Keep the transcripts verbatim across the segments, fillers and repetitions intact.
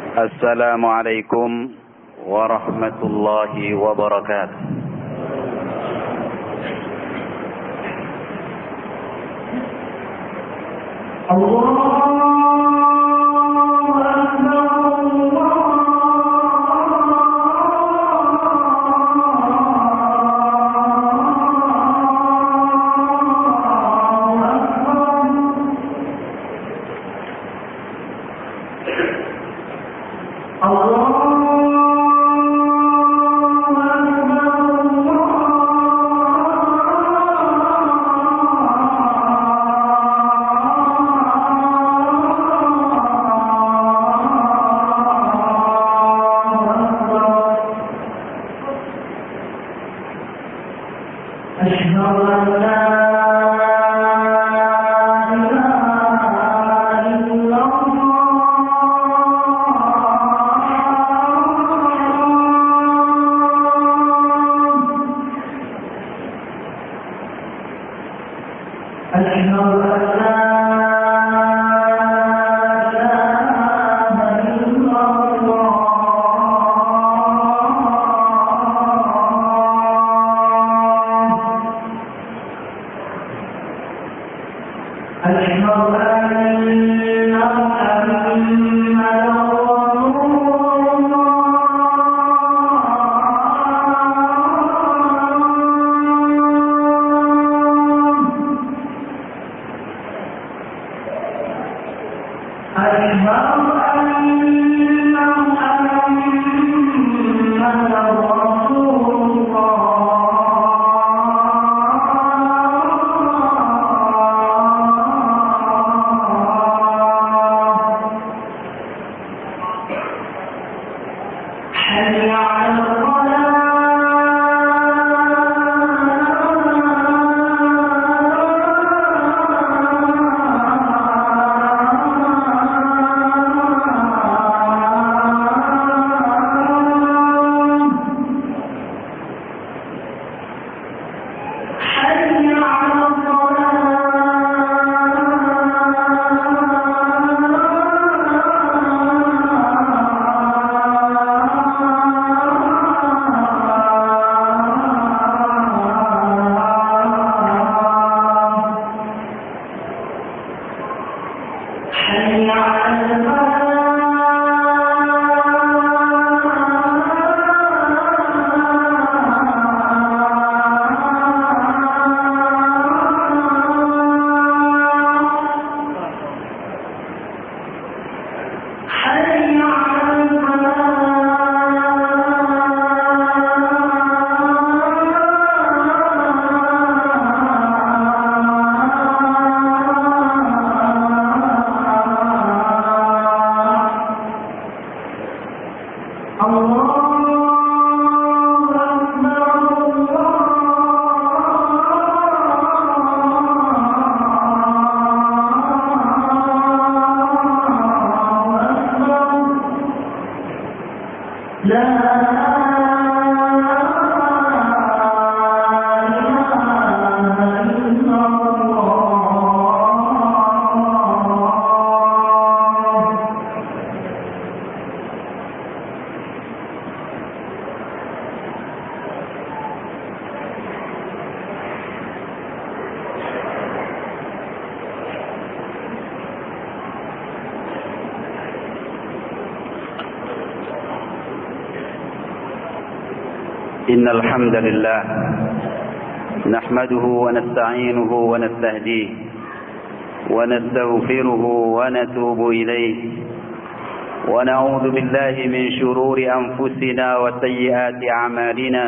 Assalamualaikum warahmatullahi wabarakatuh. Allah إن الحمد لله نحمده ونستعينه ونستهديه ونستغفره ونتوب إليه ونعوذ بالله من شرور أنفسنا وسيئات أعمالنا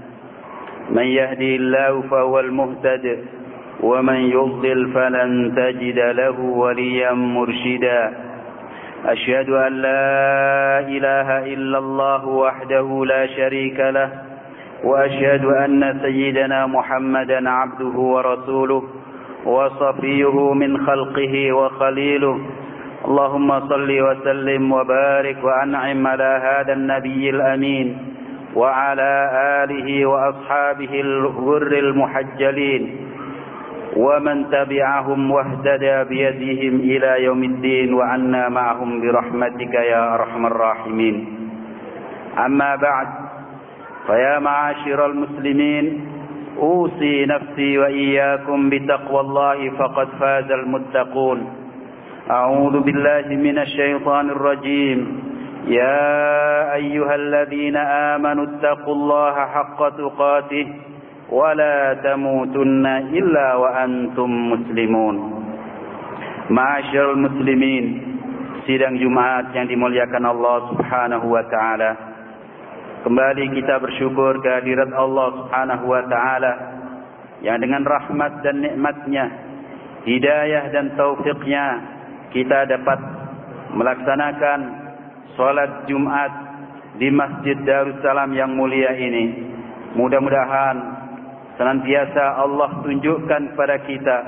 من يهدي الله فهو المهتد ومن يضلل فلن تجد له وليا مرشدا أشهد أن لا إله إلا الله وحده لا شريك له وأشهد أن سيدنا محمدا عبده ورسوله وصفيه من خلقه وخليله اللهم صل وسلم وبارك وأنعم على هذا النبي الأمين وعلى آله وأصحابه الغر المحجلين ومن تبعهم واهتدى بيدهم إلى يوم الدين وعنا معهم برحمتك يا أرحم الراحمين. أما بعد، فيا معاشر المسلمين، أوصي نفسي وإياكم بتقوى الله فقد فاز المتقون. أعوذ بالله من الشيطان الرجيم. يا أيها الذين آمنوا اتقوا الله حق تقاته ولا تموتن إلا وأنتم مسلمون. Ma'asyiral muslimin, sidang Jumat yang dimuliakan Allah Subhanahu wa taala. Kembali kita bersyukur kehadirat Allah Subhanahu wa taala yang dengan rahmat dan nikmat-Nya, hidayah dan taufiknya kita dapat melaksanakan salat Jumat di Masjid Darussalam yang mulia ini. Mudah-mudahan senantiasa Allah tunjukkan kepada kita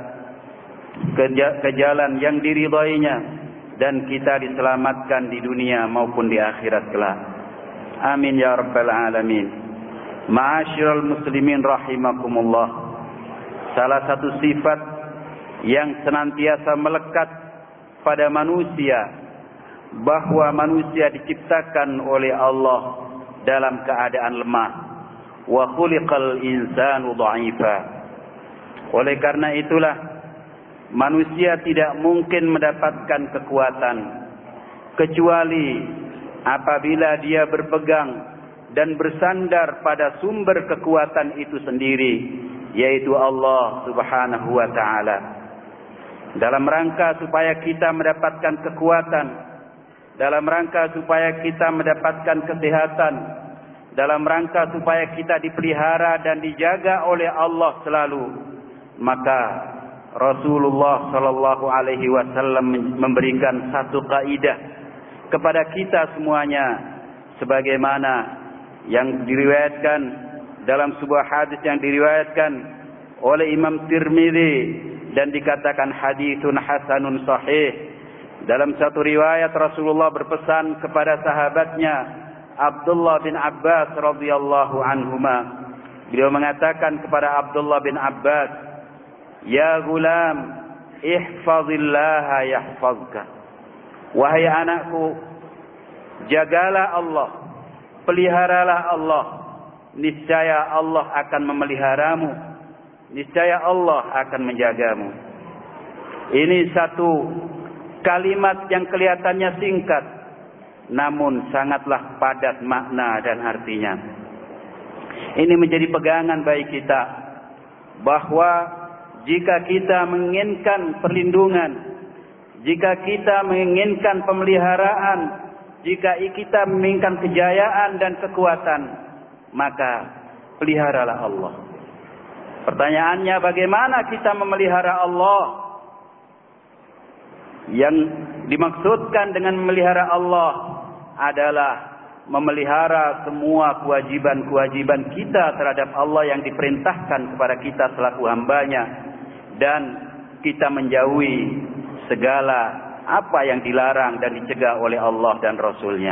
ke jalan yang diridainya dan kita diselamatkan di dunia maupun di akhirat kelak. Amin ya rabbal alamin. Ma'asyiral muslimin rahimakumullah. Salah satu sifat yang senantiasa melekat pada manusia, bahwa manusia diciptakan oleh Allah dalam keadaan lemah. Wa khuliqal insanu dha'ifa. Oleh karena itulah manusia tidak mungkin mendapatkan kekuatan kecuali apabila dia berpegang dan bersandar pada sumber kekuatan itu sendiri, yaitu Allah Subhanahu wa taala. Dalam rangka supaya kita mendapatkan kekuatan, dalam rangka supaya kita mendapatkan kesehatan, dalam rangka supaya kita dipelihara dan dijaga oleh Allah selalu, maka Rasulullah sallallahu alaihi wasallam memberikan satu kaidah kepada kita semuanya, sebagaimana yang diriwayatkan dalam sebuah hadis yang diriwayatkan oleh Imam Tirmidzi dan dikatakan haditsun hasanun sahih. Dalam satu riwayat Rasulullah berpesan kepada sahabatnya Abdullah bin Abbas radhiyallahu anhuma. Beliau mengatakan kepada Abdullah bin Abbas, "Ya gulam, ihfazillaha yahfazka." Wahai anakku, jagalah Allah, peliharalah Allah, niscaya Allah akan memeliharamu, niscaya Allah akan menjagamu. Ini satu kalimat yang kelihatannya singkat, namun sangatlah padat makna dan artinya. Ini menjadi pegangan bagi kita, bahwa jika kita menginginkan perlindungan, jika kita menginginkan pemeliharaan, jika kita menginginkan kejayaan dan kekuatan, maka peliharalah Allah. Pertanyaannya, bagaimana kita memelihara Allah? Yang dimaksudkan dengan memelihara Allah adalah memelihara semua kewajiban-kewajiban kita terhadap Allah yang diperintahkan kepada kita selaku hambanya, dan kita menjauhi segala apa yang dilarang dan dicegah oleh Allah dan Rasul-Nya.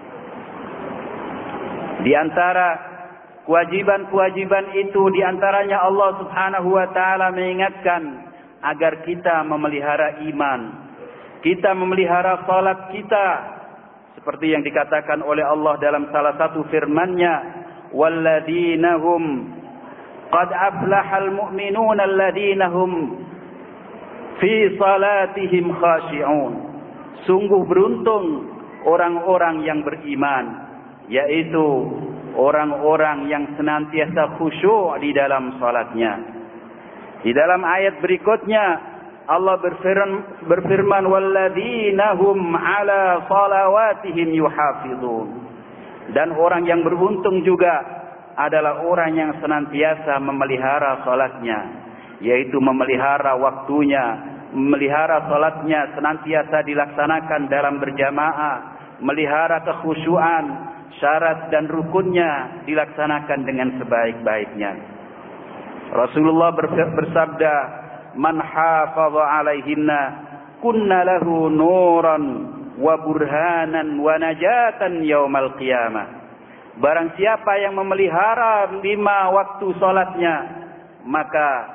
Di antara kewajiban-kewajiban itu, di antaranya Allah Subhanahu wa taala mengingatkan agar kita memelihara iman, kita memelihara salat kita, seperti yang dikatakan oleh Allah dalam salah satu firman-Nya, "Walladzina hum qad aflahal mu'minuna alladzina hum fi salatihim khashi'un." Sungguh beruntung orang-orang yang beriman, yaitu orang-orang yang senantiasa khusyuk di dalam salatnya. Di dalam ayat berikutnya Allah berfirman, berfirman walladzina hum ala salawatihim yuhafizun. Dan orang yang beruntung juga adalah orang yang senantiasa memelihara salatnya, yaitu memelihara waktunya, memelihara salatnya senantiasa dilaksanakan dalam berjamaah, melihara kekhusyuan, syarat dan rukunnya dilaksanakan dengan sebaik-baiknya. Rasulullah bersabda, "Man hafaza 'alaihinna kunna lahu nuran wa burhanan wa najatan yaumal qiyamah." Barang siapa yang memelihara lima waktu salatnya, maka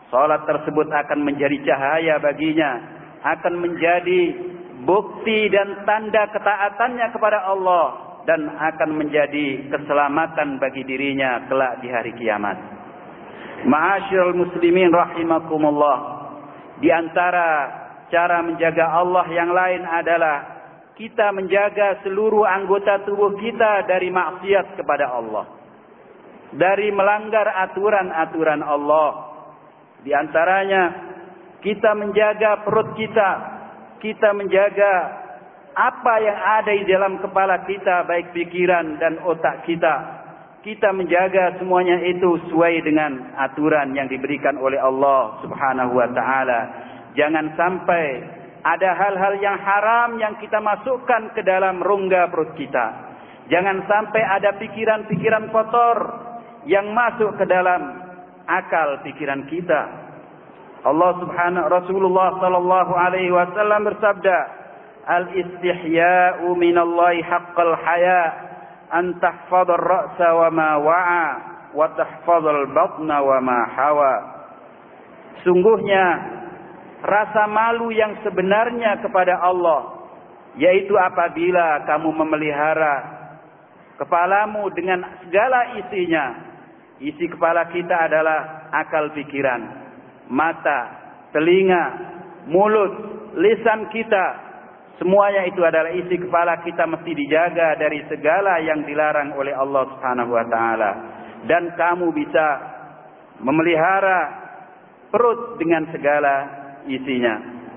salat tersebut akan menjadi cahaya baginya, akan menjadi bukti dan tanda ketaatannya kepada Allah, dan akan menjadi keselamatan bagi dirinya kelak di hari kiamat. Ma'asyiral muslimin rahimakumullah, di antara cara menjaga Allah yang lain adalah kita menjaga seluruh anggota tubuh kita dari maksiat kepada Allah, dari melanggar aturan-aturan Allah. Di antaranya kita menjaga perut kita, kita menjaga apa yang ada di dalam kepala kita, baik pikiran dan otak kita. Kita menjaga semuanya itu sesuai dengan aturan yang diberikan oleh Allah Subhanahu wa taala. Jangan sampai ada hal-hal yang haram yang kita masukkan ke dalam rongga perut kita. Jangan sampai ada pikiran-pikiran kotor yang masuk ke dalam akal pikiran kita. Allah Subhanahu Rasulullah sallallahu alaihi wasallam bersabda, "Al-istihya'u minallahi haqqal haya' an tahfadha ar-ra'sa wa ma wa'a wa tahfadha al-batna wa ma hawa." Sungguhnya rasa malu yang sebenarnya kepada Allah, yaitu apabila kamu memelihara kepalamu dengan segala isinya. Isi kepala kita adalah akal pikiran, mata, telinga, mulut, lisan kita. Semuanya itu adalah isi kepala kita, mesti dijaga dari segala yang dilarang oleh Allah Subhanahu wa taala. Dan kamu bisa memelihara perut dengan segala isinya.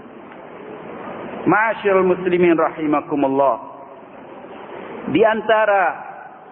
Ma'asyiral muslimin rahimakumullah, di antara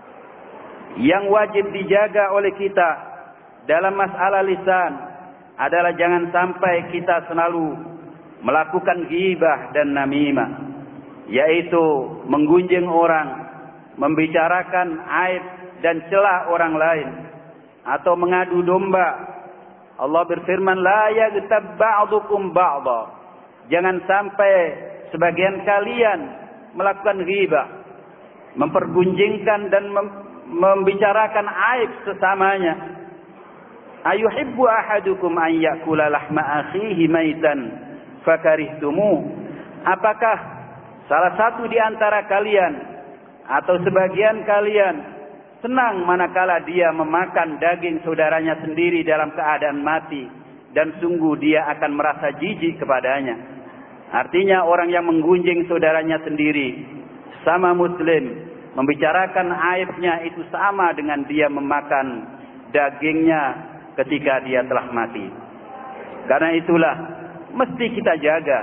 yang wajib dijaga oleh kita dalam masalah lisan adalah jangan sampai kita selalu melakukan ghibah dan namimah, yaitu menggunjing orang, membicarakan aib dan celah orang lain, atau mengadu domba. Allah berfirman, la yaghtab ba'dukum ba'dha. Jangan sampai sebagian kalian melakukan ghibah, mempergunjingkan dan mem- membicarakan aib sesamanya. Ayuhibbu ahadukum an yakula lahma akhihi maitan fakarihtumu. Apakah salah satu di antara kalian atau sebagian kalian senang manakala dia memakan daging saudaranya sendiri dalam keadaan mati, dan sungguh dia akan merasa jijik kepadanya? Artinya orang yang menggunjing saudaranya sendiri sama muslim, membicarakan aibnya, itu sama dengan dia memakan dagingnya ketika dia telah mati. Karena itulah mesti kita jaga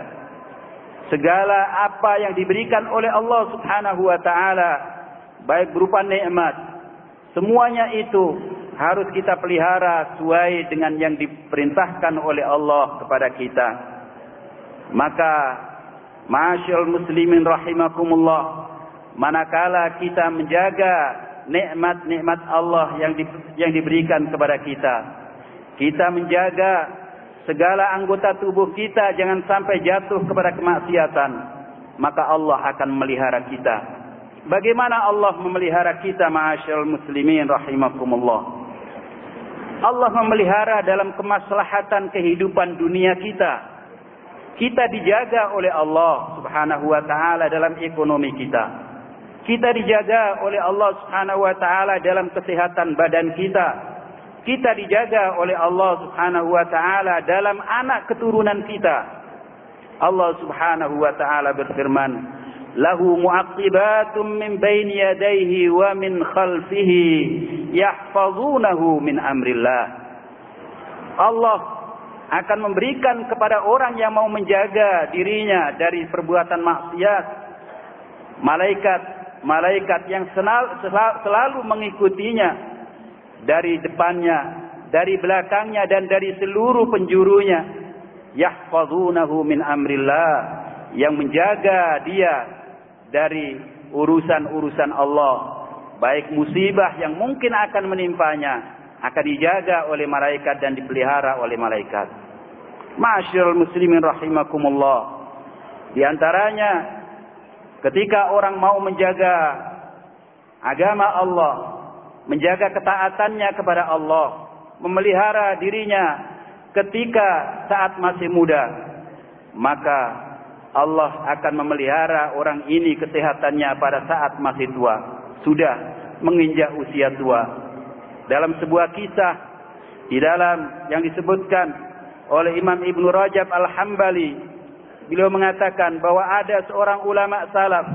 segala apa yang diberikan oleh Allah Subhanahu wa taala, baik berupa nikmat, semuanya itu harus kita pelihara sesuai dengan yang diperintahkan oleh Allah kepada kita. Maka ma'asyiral muslimin rahimakumullah, manakala kita menjaga nikmat-nikmat Allah yang di, yang diberikan kepada kita, kita menjaga segala anggota tubuh kita jangan sampai jatuh kepada kemaksiatan, maka Allah akan memelihara kita. Bagaimana Allah memelihara kita, ma'asyiral muslimin rahimakumullah? Allah memelihara dalam kemaslahatan kehidupan dunia kita. Kita dijaga oleh Allah Subhanahu wa taala dalam ekonomi kita. Kita dijaga oleh Allah Subhanahu wa taala dalam kesehatan badan kita. Kita dijaga oleh Allah Subhanahu wa taala dalam anak keturunan kita. Allah Subhanahu wa taala berfirman, "Lahu mu'aqibatum min baini yadayhi wa min khalfihi yahfazunahu min amrillah." Allah akan memberikan kepada orang yang mau menjaga dirinya dari perbuatan maksiat malaikat malaikat yang senal, selalu mengikutinya dari depannya, dari belakangnya, dan dari seluruh penjurunya. Yahfazunahu min amrillah, yang menjaga dia dari urusan-urusan Allah. Baik musibah yang mungkin akan menimpanya akan dijaga oleh malaikat dan dipelihara oleh malaikat. Ma'asyiral muslimin rahimakumullah, di antaranya ketika orang mau menjaga agama Allah, menjaga ketaatannya kepada Allah, memelihara dirinya ketika saat masih muda, maka Allah akan memelihara orang ini kesehatannya pada saat masih tua, sudah menginjak usia tua. Dalam sebuah kisah di dalam yang disebutkan oleh Imam Ibnu Rajab Al-Hambali, beliau mengatakan bahwa ada seorang ulama salaf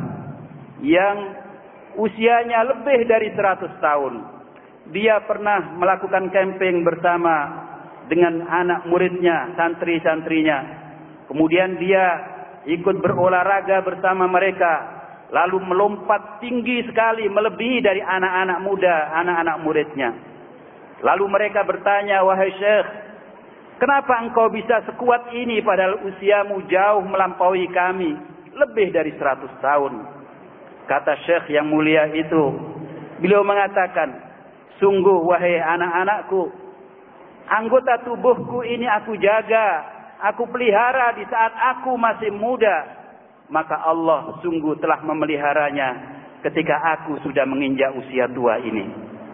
yang usianya lebih dari seratus tahun. Dia pernah melakukan camping bersama dengan anak muridnya, santri-santrinya. Kemudian dia ikut berolahraga bersama mereka, lalu melompat tinggi sekali, melebihi dari anak-anak muda, anak-anak muridnya. Lalu mereka bertanya, "Wahai Syekh, kenapa engkau bisa sekuat ini padahal usiamu jauh melampaui kami, lebih dari seratus tahun?" Kata Syekh yang mulia itu, beliau mengatakan, "Sungguh wahai anak-anakku, anggota tubuhku ini aku jaga, aku pelihara di saat aku masih muda. Maka Allah sungguh telah memeliharanya ketika aku sudah menginjak usia tua ini."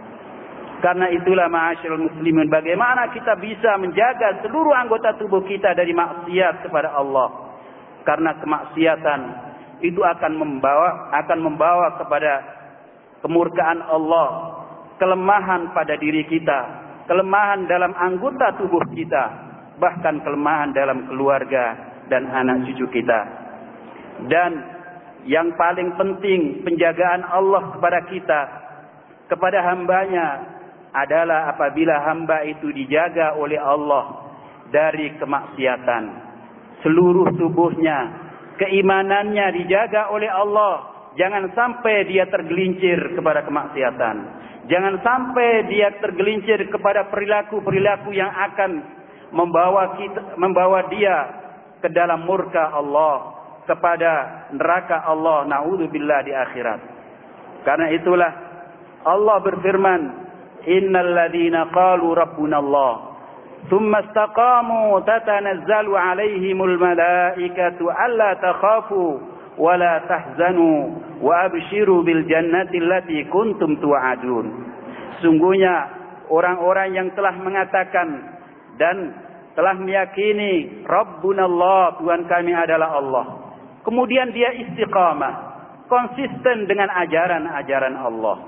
Karena itulah ma'asyiral muslimin, bagaimana kita bisa menjaga seluruh anggota tubuh kita dari maksiat kepada Allah. Karena kemaksiatan itu akan membawa akan membawa kepada kemurkaan Allah, kelemahan pada diri kita, kelemahan dalam anggota tubuh kita, bahkan kelemahan dalam keluarga dan anak cucu kita. Dan yang paling penting, penjagaan Allah kepada kita, kepada hambanya, adalah apabila hamba itu dijaga oleh Allah dari kemaksiatan. Seluruh tubuhnya, keimanannya dijaga oleh Allah. Jangan sampai dia tergelincir kepada kemaksiatan. Jangan sampai dia tergelincir kepada perilaku-perilaku yang akan membawa kita, membawa dia ke dalam murka Allah, kepada neraka Allah, naudzubillah, di akhirat. Karena itulah Allah berfirman, "Innal ladzina qalu rabbuna Allah thumma istaqamu tatanazzalu 'alaihimul malaikatu alla takhafu wa la tahzanu wa abshiru bil jannati allati kuntum tu'adun." Sungguhnya orang-orang yang telah mengatakan dan telah meyakini Rabbuna Allah, Tuhan kami adalah Allah, kemudian dia istiqamah, konsisten dengan ajaran-ajaran Allah,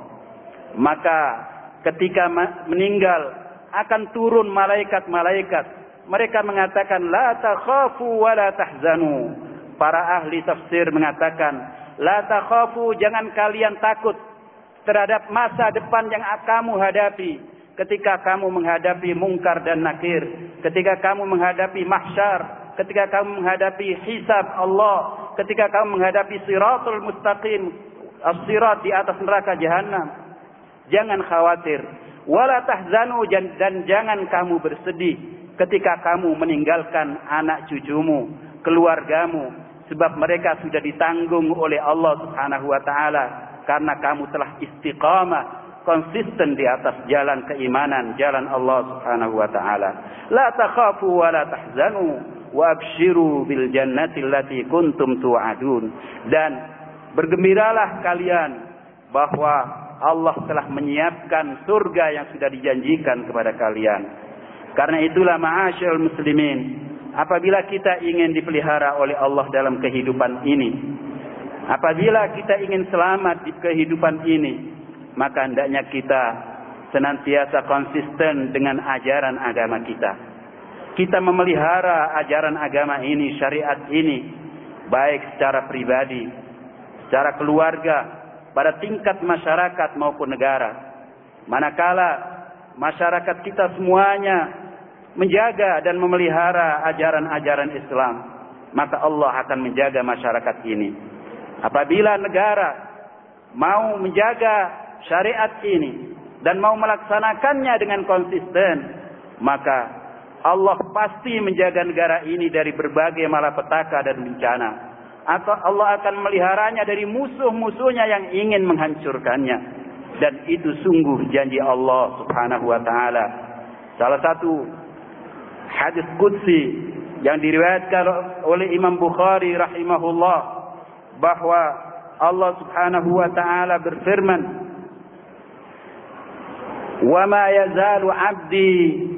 maka ketika meninggal akan turun malaikat-malaikat. Mereka mengatakan, "La takhafu wa la tahzanu." Para ahli tafsir mengatakan, "La takhafu," jangan kalian takut terhadap masa depan yang kamu hadapi. Ketika kamu menghadapi mungkar dan nakir, ketika kamu menghadapi mahsyar, ketika kamu menghadapi hisab Allah, ketika kamu menghadapi siratul mustaqim, as-sirat di atas neraka jahanam. Jangan khawatir. Wala tahzanu, dan jangan kamu bersedih ketika kamu meninggalkan anak cucumu, keluargamu, sebab mereka sudah ditanggung oleh Allah Subhanahu wa taala karena kamu telah istiqamah, konsisten di atas jalan keimanan, jalan Allah Subhanahu wa taala. La takhafu wa la tahzanu wa abshiru bil jannati allati kuntum tu'adun. Dan bergembiralah kalian bahwa Allah telah menyiapkan surga yang sudah dijanjikan kepada kalian. Karena itulah ma'asyiral muslimin, apabila kita ingin dipelihara oleh Allah dalam kehidupan ini, apabila kita ingin selamat di kehidupan ini, maka hendaknya kita senantiasa konsisten dengan ajaran agama kita. Kita memelihara ajaran agama ini, syariat ini, baik secara pribadi, secara keluarga, pada tingkat masyarakat maupun negara. Manakala masyarakat kita semuanya menjaga dan memelihara ajaran-ajaran Islam, maka Allah akan menjaga masyarakat ini. Apabila negara mau menjaga syariat ini dan mau melaksanakannya dengan konsisten, maka Allah pasti menjaga negara ini dari berbagai malapetaka dan bencana. Atau Allah akan meliharanya dari musuh-musuhnya yang ingin menghancurkannya. Dan itu sungguh janji Allah Subhanahu wa taala. Salah satu hadis qudsi yang diriwayatkan oleh Imam Bukhari rahimahullah, bahwa Allah Subhanahu wa taala berfirman, "Wa ma yazalu 'abdi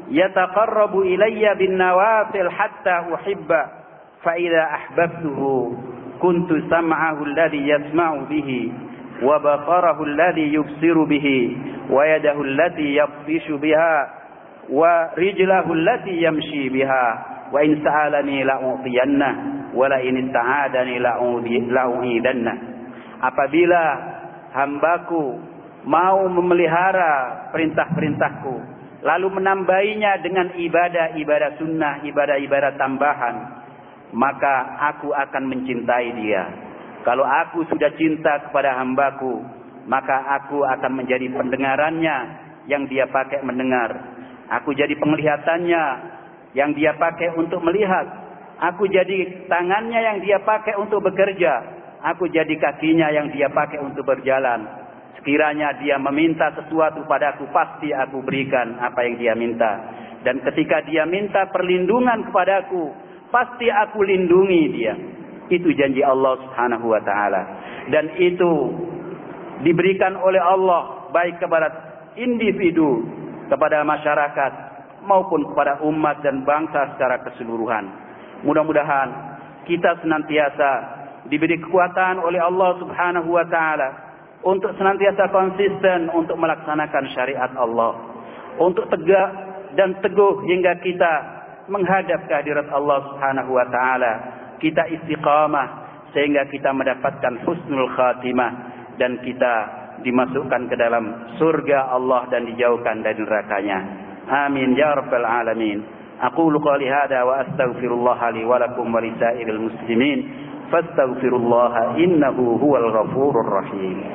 yataqarrabu ilayya bin nawafil hatta uhibba fa idza ahbabtuhu kuntu sam'ahu alladhi yasma'u bihi wa basarahu alladhi yubsiru bihi wa yadahu allati yabtishu biha wa rijlahu allati yamshi biha wa in sa'alani la'u'tiyanna wa la in ista'adani la'u'idanna. Apabila hambaku mau memelihara perintah-perintahku, lalu menambahinya dengan ibadah-ibadah sunnah, ibadah-ibadah tambahan, maka aku akan mencintai dia. Kalau aku sudah cinta kepada hambaku, maka aku akan menjadi pendengarannya yang dia pakai mendengar. Aku jadi penglihatannya yang dia pakai untuk melihat. Aku jadi tangannya yang dia pakai untuk bekerja. Aku jadi kakinya yang dia pakai untuk berjalan. Sekiranya dia meminta sesuatu padaku, pasti aku berikan apa yang dia minta. Dan ketika dia minta perlindungan kepadaku, pasti aku lindungi dia. Itu janji Allah Subhanahu wa taala. Dan itu diberikan oleh Allah baik kepada individu, kepada masyarakat, maupun kepada umat dan bangsa secara keseluruhan. Mudah-mudahan kita senantiasa diberi kekuatan oleh Allah Subhanahu wa taala untuk senantiasa konsisten untuk melaksanakan syariat Allah, untuk tegak dan teguh hingga kita menghadap kehadirat Allah Subhanahu wa taala. Kita istiqamah sehingga kita mendapatkan husnul khatimah dan kita dimasukkan ke dalam surga Allah dan dijauhkan dari nerakanya. Amin ya rabbal alamin. Aqulu qali hada wa astaghfirullah li wa lakum wa lisairil muslimin fastaghfirullaha innahu huwal ghafurur rahim.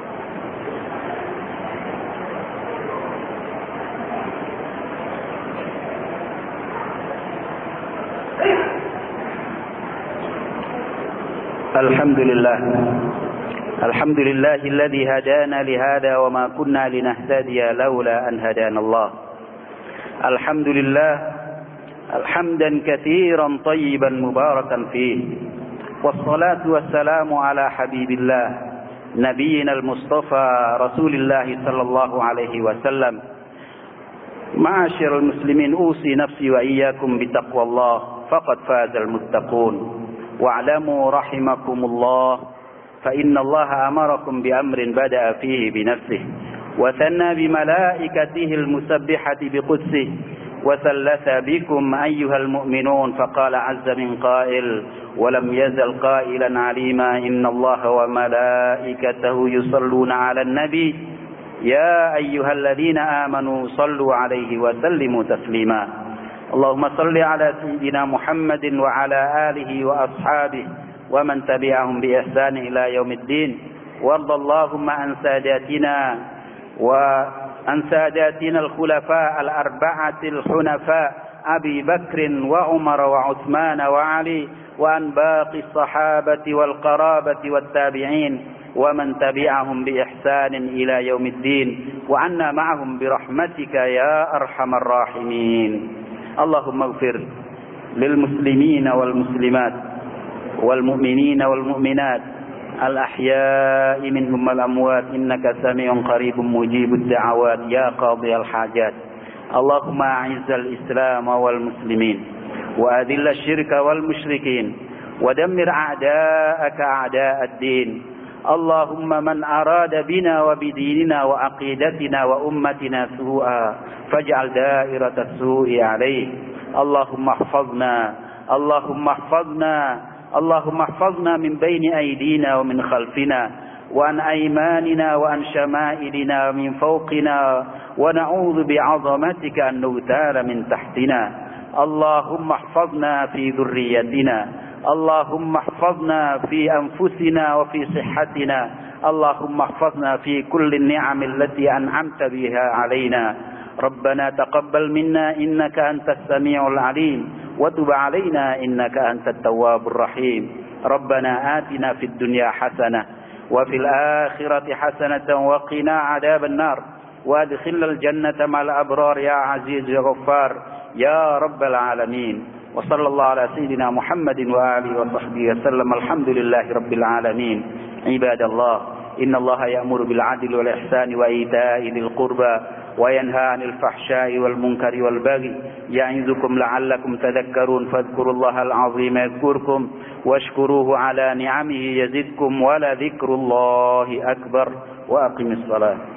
الحمد لله الحمد لله الذي هدانا لهذا وما كنا لنهتدي لولا أن هدانا الله. الحمد لله حمدا كثيرا طيبا مباركا فيه، والصلاة والسلام على حبيب الله نبينا المصطفى رسول الله صلى الله عليه وسلم. معاشر المسلمين، أوصي نفسي وإياكم بتقوى الله فقد فاز المتقون. واعلموا رحمكم الله فإن الله أمركم بأمر بدأ فيه بنفسه وثنى بملائكته المسبحة بقدسه وثلث بكم أيها المؤمنون فقال عز من قائل ولم يزل قائلا عليما إن الله وملائكته يصلون على النبي يا أيها الذين آمنوا صلوا عليه وسلموا تسليما. اللهم صل على سيدنا محمد وعلى آله وأصحابه ومن تبعهم بإحسان إلى يوم الدين. وارض اللهم عن ساداتنا وعن ساداتنا الخلفاء الأربعة الحنفاء أبي بكر وعمر وعثمان وعلي وعن باقي الصحابة والقرابة والتابعين ومن تبعهم بإحسان إلى يوم الدين وعنا معهم برحمتك يا أرحم الراحمين. اللهم اغفر للمسلمين والمسلمات والمؤمنين والمؤمنات الأحياء منهم والأموات إنك سميع قريب مجيب الدعوات يا قاضي الحاجات. اللهم أعز الإسلام والمسلمين وأذل الشرك والمشركين ودمر أعداءك أعداء الدين. اللهم من أراد بنا وبديننا وعقيدتنا وأمتنا سوءا فاجعل دائرة السوء عليه. اللهم احفظنا اللهم احفظنا اللهم احفظنا من بين أيدينا ومن خلفنا وعن أيماننا وعن شمائلنا ومن فوقنا ونعوذ بعظمتك أن نغتال من تحتنا. اللهم احفظنا في ذريتنا. اللهم احفظنا في أنفسنا وفي صحتنا. اللهم احفظنا في كل النعم التي أنعمت بها علينا. ربنا تقبل منا إنك أنت السميع العليم وتب علينا إنك أنت التواب الرحيم. ربنا آتنا في الدنيا حسنة وفي الآخرة حسنة وقنا عذاب النار وادخلنا الجنة مع الأبرار يا عزيز يا غفار يا رب العالمين. وصلى الله على سيدنا محمد وآله وصحبه وسلم. الحمد لله رب العالمين. عباد الله، إن الله يأمر بالعدل والإحسان وإيتاء ذي القربى وينهى عن الفحشاء والمنكر والبغي يعظكم لعلكم تذكرون فاذكروا الله العظيم يذكركم واشكروه على نعمه يزدكم ولذكر الله أكبر وأقم الصلاة